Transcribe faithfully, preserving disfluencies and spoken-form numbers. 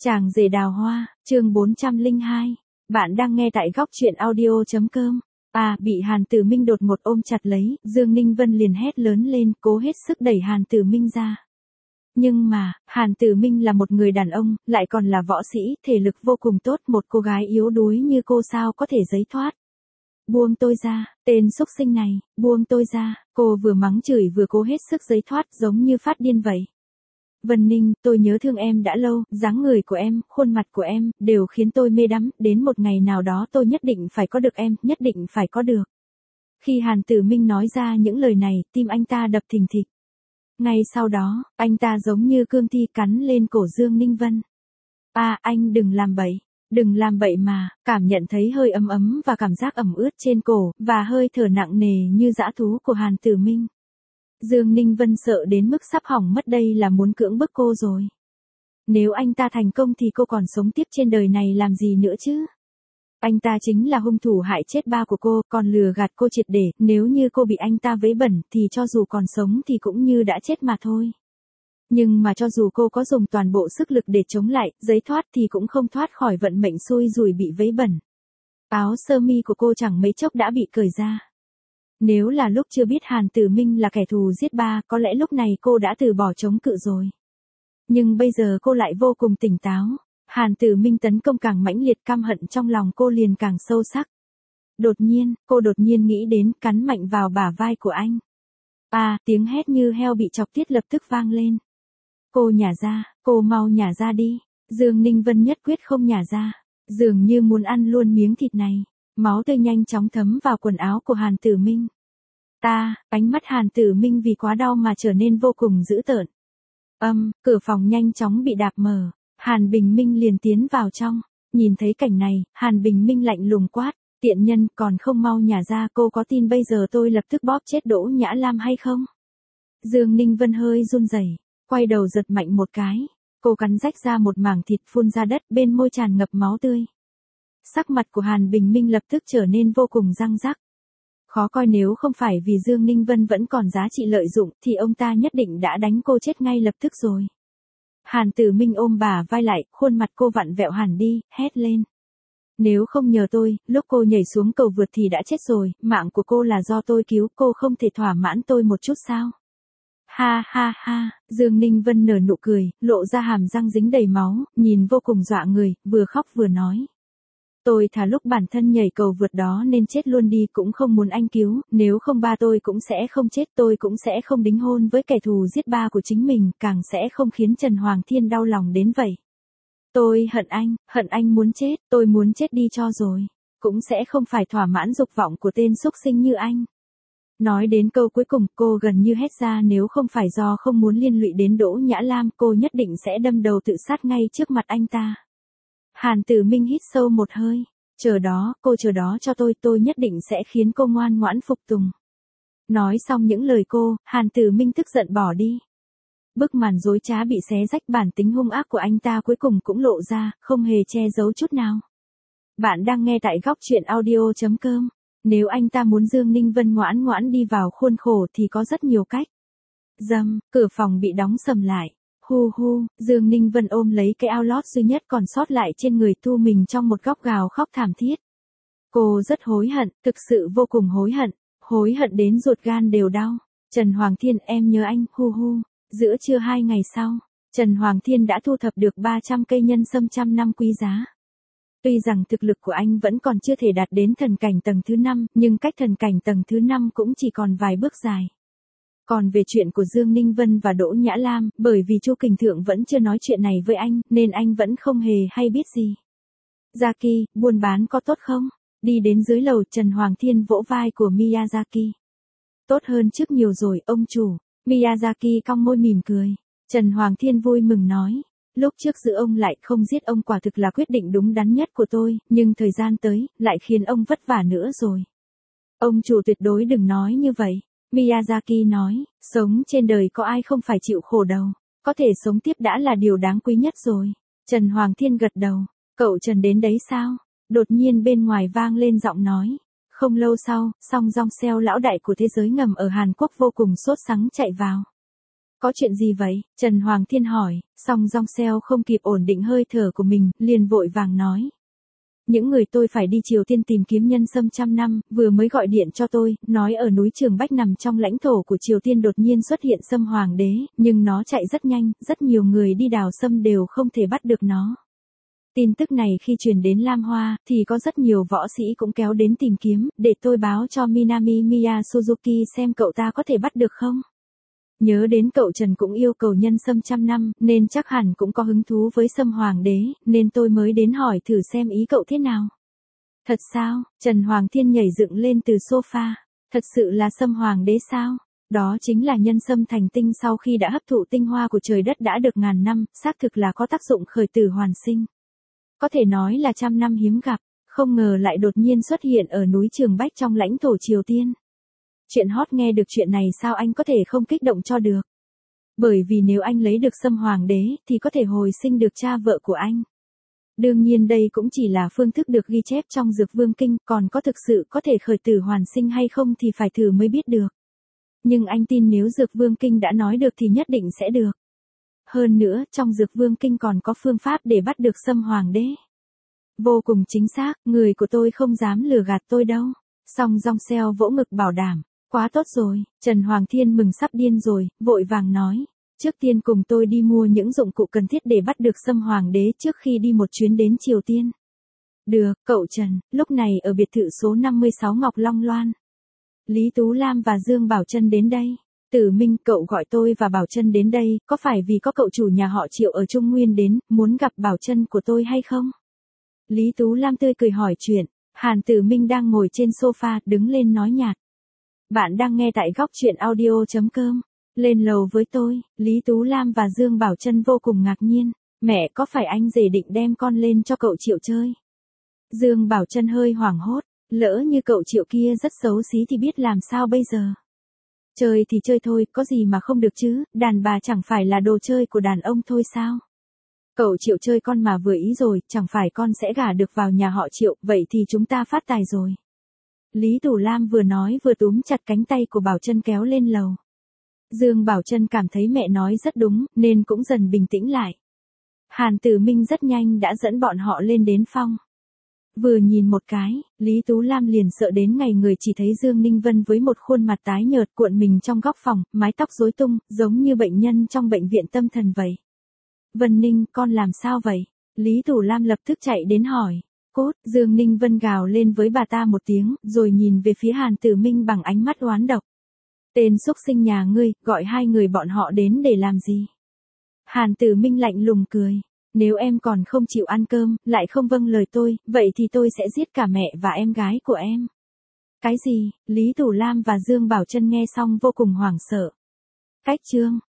Chàng rể đào hoa, chương bốn trăm lẻ hai. Bạn đang nghe tại góc truyện audio.com. À, bị Hàn Tử Minh đột ngột ôm chặt lấy, Dương Ninh Vân liền hét lớn lên, cố hết sức đẩy Hàn Tử Minh ra. Nhưng mà, Hàn Tử Minh là một người đàn ông, lại còn là võ sĩ, thể lực vô cùng tốt, một cô gái yếu đuối như cô sao có thể giấy thoát. Buông tôi ra, tên xúc sinh này, buông tôi ra, cô vừa mắng chửi vừa cố hết sức giấy thoát giống như phát điên vậy. Vân Ninh, tôi nhớ thương em đã lâu, dáng người của em, khuôn mặt của em, đều khiến tôi mê đắm, đến một ngày nào đó tôi nhất định phải có được em, nhất định phải có được. Khi Hàn Tử Minh nói ra những lời này, tim anh ta đập thình thịch. Ngay sau đó, anh ta giống như cương thi cắn lên cổ Dương Ninh Vân. À, anh đừng làm bậy, đừng làm bậy mà, cảm nhận thấy hơi ấm ấm và cảm giác ẩm ướt trên cổ, và hơi thở nặng nề như dã thú của Hàn Tử Minh. Dương Ninh Vân sợ đến mức sắp hỏng mất, đây là muốn cưỡng bức cô rồi. Nếu anh ta thành công thì cô còn sống tiếp trên đời này làm gì nữa chứ? Anh ta chính là hung thủ hại chết ba của cô, còn lừa gạt cô triệt để, nếu như cô bị anh ta vấy bẩn thì cho dù còn sống thì cũng như đã chết mà thôi. Nhưng mà cho dù cô có dùng toàn bộ sức lực để chống lại, giấy thoát thì cũng không thoát khỏi vận mệnh xui rủi bị vấy bẩn. Áo sơ mi của cô chẳng mấy chốc đã bị cởi ra. Nếu là lúc chưa biết Hàn Tử Minh là kẻ thù giết ba, có lẽ lúc này cô đã từ bỏ chống cự rồi. Nhưng bây giờ cô lại vô cùng tỉnh táo. Hàn Tử Minh tấn công càng mãnh liệt, căm hận trong lòng cô liền càng sâu sắc. Đột nhiên, cô đột nhiên nghĩ đến, cắn mạnh vào bả vai của anh. À, tiếng hét như heo bị chọc tiết lập tức vang lên. Cô nhả ra, cô mau nhả ra đi. Dương Ninh Vân nhất quyết không nhả ra. Dường như muốn ăn luôn miếng thịt này. Máu tươi nhanh chóng thấm vào quần áo của Hàn Tử Minh. Ta, ánh mắt Hàn Tử Minh vì quá đau mà trở nên vô cùng dữ tợn. Âm, cửa phòng nhanh chóng bị đạp mở. Hàn Bình Minh liền tiến vào trong. Nhìn thấy cảnh này, Hàn Bình Minh lạnh lùng quát. Tiện nhân, còn không mau nhả ra, cô có tin bây giờ tôi lập tức bóp chết Đỗ Nhã Lam hay không? Dương Ninh Vân hơi run rẩy, quay đầu giật mạnh một cái. Cô cắn rách ra một mảng thịt phun ra đất, bên môi tràn ngập máu tươi. Sắc mặt của Hàn Bình Minh lập tức trở nên vô cùng răng rắc. Khó coi, nếu không phải vì Dương Ninh Vân vẫn còn giá trị lợi dụng thì ông ta nhất định đã đánh cô chết ngay lập tức rồi. Hàn Tử Minh ôm bà vai lại, khuôn mặt cô vặn vẹo hẳn đi, hét lên. Nếu không nhờ tôi, lúc cô nhảy xuống cầu vượt thì đã chết rồi, mạng của cô là do tôi cứu, cô không thể thỏa mãn tôi một chút sao? Ha ha ha, Dương Ninh Vân nở nụ cười, lộ ra hàm răng dính đầy máu, nhìn vô cùng dọa người, vừa khóc vừa nói. Tôi thà lúc bản thân nhảy cầu vượt đó nên chết luôn đi cũng không muốn anh cứu, nếu không ba tôi cũng sẽ không chết, tôi cũng sẽ không đính hôn với kẻ thù giết ba của chính mình, càng sẽ không khiến Trần Hoàng Thiên đau lòng đến vậy. Tôi hận anh, hận anh muốn chết, tôi muốn chết đi cho rồi, cũng sẽ không phải thỏa mãn dục vọng của tên xúc sinh như anh. Nói đến câu cuối cùng, cô gần như hét ra, nếu không phải do không muốn liên lụy đến Đỗ Nhã Lam, cô nhất định sẽ đâm đầu tự sát ngay trước mặt anh ta. Hàn Tử Minh hít sâu một hơi. Chờ đó, cô chờ đó cho tôi, tôi nhất định sẽ khiến cô ngoan ngoãn phục tùng. Nói xong những lời cô, Hàn Tử Minh tức giận bỏ đi. Bức màn dối trá bị xé rách, bản tính hung ác của anh ta cuối cùng cũng lộ ra, không hề che giấu chút nào. Bạn đang nghe tại góc truyện audio.com. Nếu anh ta muốn Dương Ninh Vân ngoãn ngoãn đi vào khuôn khổ thì có rất nhiều cách. Dầm, cửa phòng bị đóng sầm lại. Hu hu, Dương Ninh Vân ôm lấy cái áo lót duy nhất còn sót lại trên người, thu mình trong một góc gào khóc thảm thiết. Cô rất hối hận, thực sự vô cùng hối hận, hối hận đến ruột gan đều đau. Trần Hoàng Thiên, em nhớ anh, hu hu. Giữa trưa hai ngày sau, Trần Hoàng Thiên đã thu thập được ba trăm cây nhân sâm trăm năm quý giá. Tuy rằng thực lực của anh vẫn còn chưa thể đạt đến thần cảnh tầng thứ năm, nhưng cách thần cảnh tầng thứ năm cũng chỉ còn vài bước dài. Còn về chuyện của Dương Ninh Vân và Đỗ Nhã Lam, bởi vì Chu Kình Thượng vẫn chưa nói chuyện này với anh, nên anh vẫn không hề hay biết gì. Jackie, buôn bán có tốt không? Đi đến dưới lầu, Trần Hoàng Thiên vỗ vai của Miyazaki. Tốt hơn trước nhiều rồi, ông chủ. Miyazaki cong môi mỉm cười. Trần Hoàng Thiên vui mừng nói. Lúc trước giữ ông lại không giết ông quả thực là quyết định đúng đắn nhất của tôi, nhưng thời gian tới, lại khiến ông vất vả nữa rồi. Ông chủ tuyệt đối đừng nói như vậy. Miyazaki nói, sống trên đời có ai không phải chịu khổ đâu, có thể sống tiếp đã là điều đáng quý nhất rồi. Trần Hoàng Thiên gật đầu, cậu Trần đến đấy sao? Đột nhiên bên ngoài vang lên giọng nói. Không lâu sau, Song Dong Seo lão đại của thế giới ngầm ở Hàn Quốc vô cùng sốt sắng chạy vào. Có chuyện gì vậy? Trần Hoàng Thiên hỏi, song Rong Seo không kịp ổn định hơi thở của mình, liền vội vàng nói. Những người tôi phải đi Triều Tiên tìm kiếm nhân sâm trăm năm, vừa mới gọi điện cho tôi, nói ở núi Trường Bách nằm trong lãnh thổ của Triều Tiên đột nhiên xuất hiện sâm hoàng đế, nhưng nó chạy rất nhanh, rất nhiều người đi đào sâm đều không thể bắt được nó. Tin tức này khi truyền đến Lam Hoa, thì có rất nhiều võ sĩ cũng kéo đến tìm kiếm, để tôi báo cho Minami Miya Suzuki xem cậu ta có thể bắt được không. Nhớ đến cậu Trần cũng yêu cầu nhân sâm trăm năm, nên chắc hẳn cũng có hứng thú với sâm hoàng đế, nên tôi mới đến hỏi thử xem ý cậu thế nào. Thật sao? Trần Hoàng Thiên nhảy dựng lên từ sofa. Thật sự là sâm hoàng đế sao? Đó chính là nhân sâm thành tinh sau khi đã hấp thụ tinh hoa của trời đất đã được ngàn năm, xác thực là có tác dụng khởi tử hoàn sinh. Có thể nói là trăm năm hiếm gặp, không ngờ lại đột nhiên xuất hiện ở núi Trường Bách trong lãnh thổ Triều Tiên. Chuyện hot nghe được chuyện này sao anh có thể không kích động cho được. Bởi vì nếu anh lấy được sâm hoàng đế thì có thể hồi sinh được cha vợ của anh. Đương nhiên đây cũng chỉ là phương thức được ghi chép trong Dược Vương Kinh, còn có thực sự có thể khởi tử hoàn sinh hay không thì phải thử mới biết được. Nhưng anh tin nếu Dược Vương Kinh đã nói được thì nhất định sẽ được. Hơn nữa, trong Dược Vương Kinh còn có phương pháp để bắt được sâm hoàng đế. Vô cùng chính xác, người của tôi không dám lừa gạt tôi đâu. Song Rong Seo vỗ ngực bảo đảm. Quá tốt rồi, Trần Hoàng Thiên mừng sắp điên rồi, vội vàng nói. Trước tiên cùng tôi đi mua những dụng cụ cần thiết để bắt được sâm hoàng đế trước khi đi một chuyến đến Triều Tiên. Được, cậu Trần, lúc này ở biệt thự số năm mươi sáu Ngọc Long Loan. Lý Tú Lam và Dương Bảo Trân đến đây. Tử Minh, cậu gọi tôi và Bảo Trân đến đây, có phải vì có cậu chủ nhà họ Triệu ở Trung Nguyên đến, muốn gặp Bảo Trân của tôi hay không? Lý Tú Lam tươi cười hỏi chuyện, Hàn Tử Minh đang ngồi trên sofa, đứng lên nói nhạt. Bạn đang nghe tại góc truyện audio.com. Lên lầu với tôi, Lý Tú Lam và Dương Bảo Trân vô cùng ngạc nhiên. Mẹ, có phải anh rể định đem con lên cho cậu Triệu chơi? Dương Bảo Trân hơi hoảng hốt, lỡ như cậu Triệu kia rất xấu xí thì biết làm sao bây giờ? Chơi thì chơi thôi, có gì mà không được chứ, đàn bà chẳng phải là đồ chơi của đàn ông thôi sao? Cậu Triệu chơi con mà vừa ý rồi, chẳng phải con sẽ gả được vào nhà họ Triệu, vậy thì chúng ta phát tài rồi. Lý Tú Lam vừa nói vừa túm chặt cánh tay của Bảo Trân kéo lên lầu. Dương Bảo Trân cảm thấy mẹ nói rất đúng, nên cũng dần bình tĩnh lại. Hàn Tử Minh rất nhanh đã dẫn bọn họ lên đến phòng. Vừa nhìn một cái, Lý Tú Lam liền sợ đến ngày người chỉ thấy Dương Ninh Vân với một khuôn mặt tái nhợt cuộn mình trong góc phòng, mái tóc rối tung, giống như bệnh nhân trong bệnh viện tâm thần vậy. Vân Ninh, con làm sao vậy? Lý Tú Lam lập tức chạy đến hỏi. Cốt, Dương Ninh Vân gào lên với bà ta một tiếng, rồi nhìn về phía Hàn Tử Minh bằng ánh mắt oán độc. Tên xúc sinh nhà ngươi, gọi hai người bọn họ đến để làm gì? Hàn Tử Minh lạnh lùng cười. Nếu em còn không chịu ăn cơm, lại không vâng lời tôi, vậy thì tôi sẽ giết cả mẹ và em gái của em. Cái gì? Lý Tú Lam và Dương Bảo Trân nghe xong vô cùng hoảng sợ. Cách chương